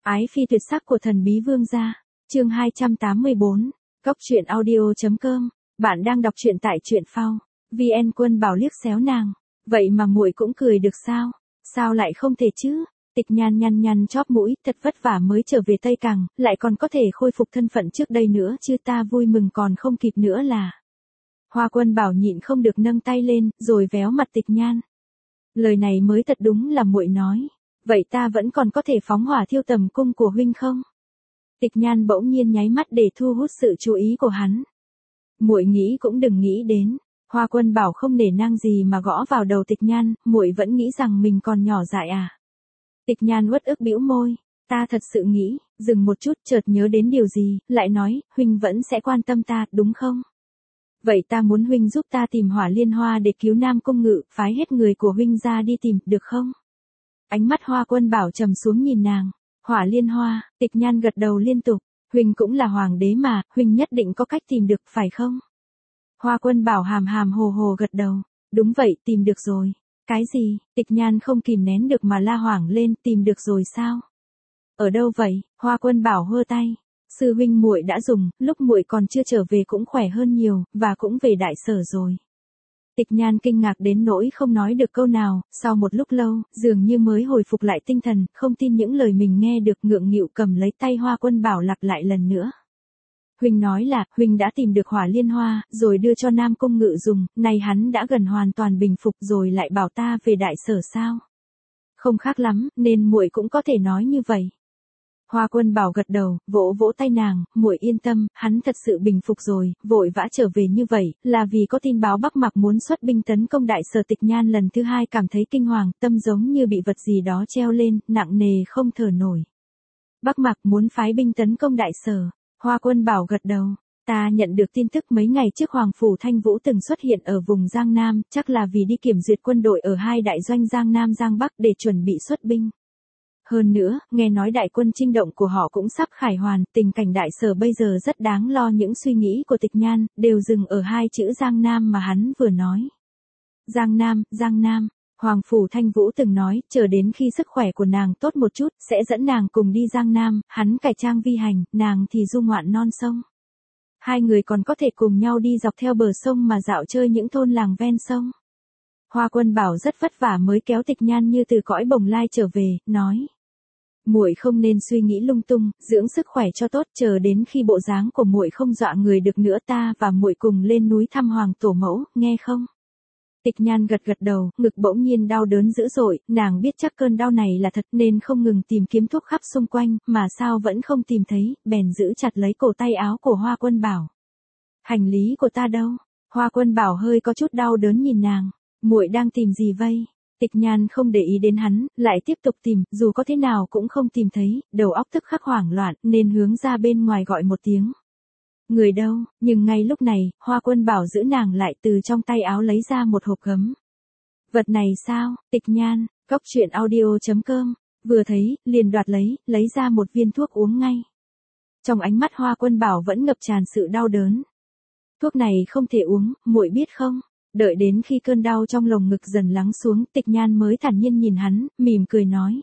Ái phi tuyệt sắc của thần bí vương gia. Chương 284. Cốc truyện audio.com. Bạn đang đọc truyện tại truyện phao. VN Quân Bảo liếc xéo nàng. Vậy mà muội cũng cười được sao? Sao lại không thể chứ? Tịch Nhan nhăn chóp mũi, thật vất vả mới trở về Tây Cằng, lại còn có thể khôi phục thân phận trước đây nữa chứ, ta vui mừng còn không kịp nữa là. Hoa Quân Bảo nhịn không được nâng tay lên, rồi véo mặt Tịch Nhan. Lời này mới thật đúng là muội nói. Vậy ta vẫn còn có thể phóng hỏa thiêu tầm cung của huynh không? Tịch Nhan bỗng nhiên nháy mắt để thu hút sự chú ý của hắn. Muội nghĩ cũng đừng nghĩ đến. Hoa Quân Bảo không nể nang gì mà gõ vào đầu Tịch Nhan, muội vẫn nghĩ rằng mình còn nhỏ dại à? Tịch Nhan uất ức bĩu môi, ta thật sự nghĩ, dừng một chút chợt nhớ đến điều gì, lại nói, huynh vẫn sẽ quan tâm ta, đúng không? Vậy ta muốn huynh giúp ta tìm Hỏa Liên Hoa để cứu Nam Cung Ngự, phái hết người của huynh ra đi tìm, được không? Ánh mắt Hoa Quân Bảo trầm xuống nhìn nàng. Hỏa Liên Hoa, Tịch Nhan gật đầu liên tục, huynh cũng là hoàng đế mà, huynh nhất định có cách tìm được, phải không? Hoa Quân Bảo hàm hàm hồ hồ gật đầu, đúng vậy, tìm được rồi. Cái gì? Tịch Nhan không kìm nén được mà la hoảng lên, tìm được rồi sao? Ở đâu vậy? Hoa Quân Bảo hơ tay. Sư huynh muội đã dùng, lúc muội còn chưa trở về cũng khỏe hơn nhiều, và cũng về đại sở rồi. Tịch Nhan kinh ngạc đến nỗi không nói được câu nào, sau một lúc lâu, dường như mới hồi phục lại tinh thần, không tin những lời mình nghe được, ngượng nghịu cầm lấy tay Hoa Quân Bảo lặp lại lần nữa. Huynh nói là, huynh đã tìm được Hỏa Liên Hoa, rồi đưa cho Nam Cung Ngự dùng, này hắn đã gần hoàn toàn bình phục rồi lại bảo ta về đại sở sao? Không khác lắm, nên muội cũng có thể nói như vậy. Hoa Quân Bảo gật đầu, vỗ vỗ tay nàng, muội yên tâm, hắn thật sự bình phục rồi, vội vã trở về như vậy, là vì có tin báo Bắc Mạc muốn xuất binh tấn công đại sở. Tịch Nhan lần thứ hai cảm thấy kinh hoàng, tâm giống như bị vật gì đó treo lên, nặng nề không thở nổi. Bắc Mạc muốn phái binh tấn công đại sở. Hoa Quân Bảo gật đầu, ta nhận được tin tức mấy ngày trước Hoàng Phủ Thanh Vũ từng xuất hiện ở vùng Giang Nam, chắc là vì đi kiểm duyệt quân đội ở hai đại doanh Giang Nam Giang Bắc để chuẩn bị xuất binh. Hơn nữa, nghe nói đại quân chinh động của họ cũng sắp khải hoàn, tình cảnh đại sở bây giờ rất đáng lo. Những suy nghĩ của Tịch Nhan đều dừng ở hai chữ Giang Nam mà hắn vừa nói. Giang Nam, Giang Nam. Hoàng Phủ Thanh Vũ từng nói, chờ đến khi sức khỏe của nàng tốt một chút, sẽ dẫn nàng cùng đi Giang Nam, hắn cải trang vi hành, nàng thì du ngoạn non sông. Hai người còn có thể cùng nhau đi dọc theo bờ sông mà dạo chơi những thôn làng ven sông. Hoa Quân Bảo rất vất vả mới kéo Tịch Nhan như từ cõi bồng lai trở về, nói. Muội không nên suy nghĩ lung tung, dưỡng sức khỏe cho tốt, chờ đến khi bộ dáng của muội không dọa người được nữa ta và muội cùng lên núi thăm Hoàng Tổ Mẫu, nghe không? Tịch Nhan gật gật đầu, ngực bỗng nhiên đau đớn dữ dội, nàng biết chắc cơn đau này là thật nên không ngừng tìm kiếm thuốc khắp xung quanh, mà sao vẫn không tìm thấy, bèn giữ chặt lấy cổ tay áo của Hoa Quân Bảo. Hành lý của ta đâu? Hoa Quân Bảo hơi có chút đau đớn nhìn nàng, muội đang tìm gì vây? Tịch Nhan không để ý đến hắn, lại tiếp tục tìm, dù có thế nào cũng không tìm thấy, đầu óc tức khắc hoảng loạn, nên hướng ra bên ngoài gọi một tiếng. Người đâu? Nhưng ngay lúc này, Hoa Quân Bảo giữ nàng lại, từ trong tay áo lấy ra một hộp gấm. Vật này sao? Tịch Nhan, Cốc truyện audio.com, vừa thấy, liền đoạt lấy ra một viên thuốc uống ngay. Trong ánh mắt Hoa Quân Bảo vẫn ngập tràn sự đau đớn. Thuốc này không thể uống, muội biết không? Đợi đến khi cơn đau trong lồng ngực dần lắng xuống, Tịch Nhan mới thản nhiên nhìn hắn, mỉm cười nói.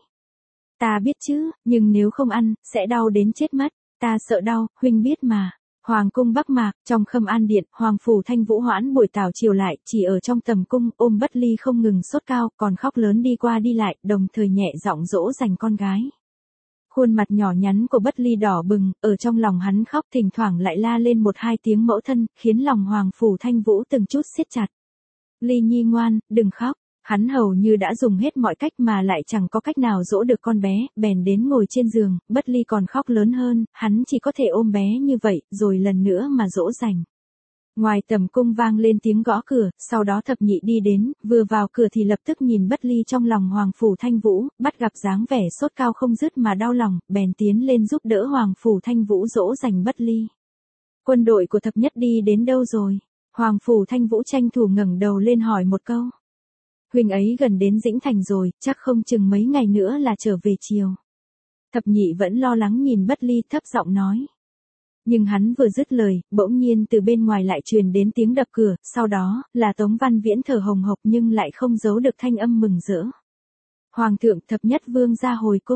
Ta biết chứ, nhưng nếu không ăn, sẽ đau đến chết mất, ta sợ đau, huynh biết mà. Hoàng cung Bắc Mạc, trong Khâm An Điện, Hoàng Phủ Thanh Vũ hoãn buổi tảo chiều lại, chỉ ở trong tầm cung, ôm Bất Ly không ngừng sốt cao, còn khóc lớn đi qua đi lại, đồng thời nhẹ giọng dỗ dành con gái. Khuôn mặt nhỏ nhắn của Bất Ly đỏ bừng, ở trong lòng hắn khóc, thỉnh thoảng lại la lên một hai tiếng mẫu thân, khiến lòng Hoàng Phủ Thanh Vũ từng chút siết chặt. Ly nhi ngoan, đừng khóc. Hắn hầu như đã dùng hết mọi cách mà lại chẳng có cách nào dỗ được con bé, bèn đến ngồi trên giường, Bất Ly còn khóc lớn hơn, hắn chỉ có thể ôm bé như vậy, rồi lần nữa mà dỗ dành. Ngoài tầm cung vang lên tiếng gõ cửa, sau đó thập nhị đi đến, vừa vào cửa thì lập tức nhìn Bất Ly trong lòng Hoàng Phủ Thanh Vũ, bắt gặp dáng vẻ sốt cao không dứt mà đau lòng, bèn tiến lên giúp đỡ Hoàng Phủ Thanh Vũ dỗ dành Bất Ly. Quân đội của thập nhất đi đến đâu rồi? Hoàng Phủ Thanh Vũ tranh thủ ngẩng đầu lên hỏi một câu. Huynh ấy gần đến Dĩnh Thành rồi, chắc không chừng mấy ngày nữa là trở về chiều. Thập nhị vẫn lo lắng nhìn Bất Ly, thấp giọng nói. Nhưng hắn vừa dứt lời, bỗng nhiên từ bên ngoài lại truyền đến tiếng đập cửa, sau đó, là Tống Văn Viễn thở hồng hộc nhưng lại không giấu được thanh âm mừng rỡ. Hoàng thượng, thập nhất vương ra hồi cung.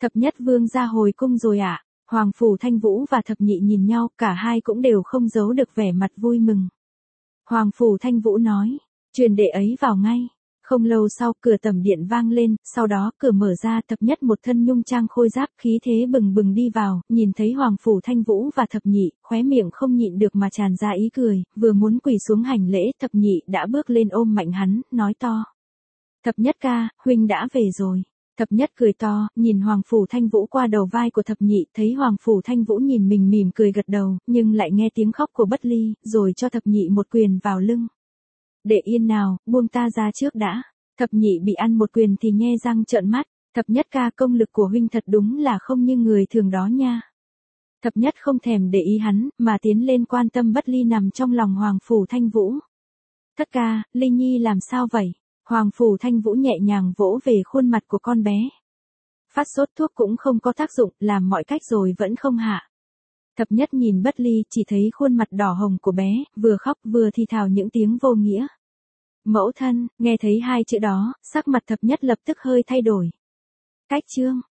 Thập nhất vương ra hồi cung rồi ạ. Hoàng Phủ Thanh Vũ và thập nhị nhìn nhau, cả hai cũng đều không giấu được vẻ mặt vui mừng. Hoàng Phủ Thanh Vũ nói, truyền đệ ấy vào ngay. Không lâu sau cửa tẩm điện vang lên, sau đó cửa mở ra, thập nhất một thân nhung trang khôi giáp khí thế bừng bừng đi vào, nhìn thấy Hoàng Phủ Thanh Vũ và thập nhị, khóe miệng không nhịn được mà tràn ra ý cười, vừa muốn quỳ xuống hành lễ, thập nhị đã bước lên ôm mạnh hắn, nói to. Thập nhất ca, huynh đã về rồi. Thập nhất cười to, nhìn Hoàng Phủ Thanh Vũ qua đầu vai của thập nhị, thấy Hoàng Phủ Thanh Vũ nhìn mình mỉm cười gật đầu, nhưng lại nghe tiếng khóc của Bất Ly, rồi cho thập nhị một quyền vào lưng. Để yên nào, buông ta ra trước đã. Thập nhị bị ăn một quyền thì nhe răng trợn mắt, thập nhất ca, công lực của huynh thật đúng là không như người thường đó nha. Thập nhất không thèm để ý hắn, mà tiến lên quan tâm Bất Ly nằm trong lòng Hoàng Phủ Thanh Vũ. Thất ca, Ly Nhi làm sao vậy? Hoàng Phủ Thanh Vũ nhẹ nhàng vỗ về khuôn mặt của con bé. Phát sốt thuốc cũng không có tác dụng, làm mọi cách rồi vẫn không hạ. Thập nhất nhìn Bất Ly, chỉ thấy khuôn mặt đỏ hồng của bé, vừa khóc vừa thì thào những tiếng vô nghĩa. Mẫu thân, nghe thấy hai chữ đó, sắc mặt thập nhất lập tức hơi thay đổi. Cách chương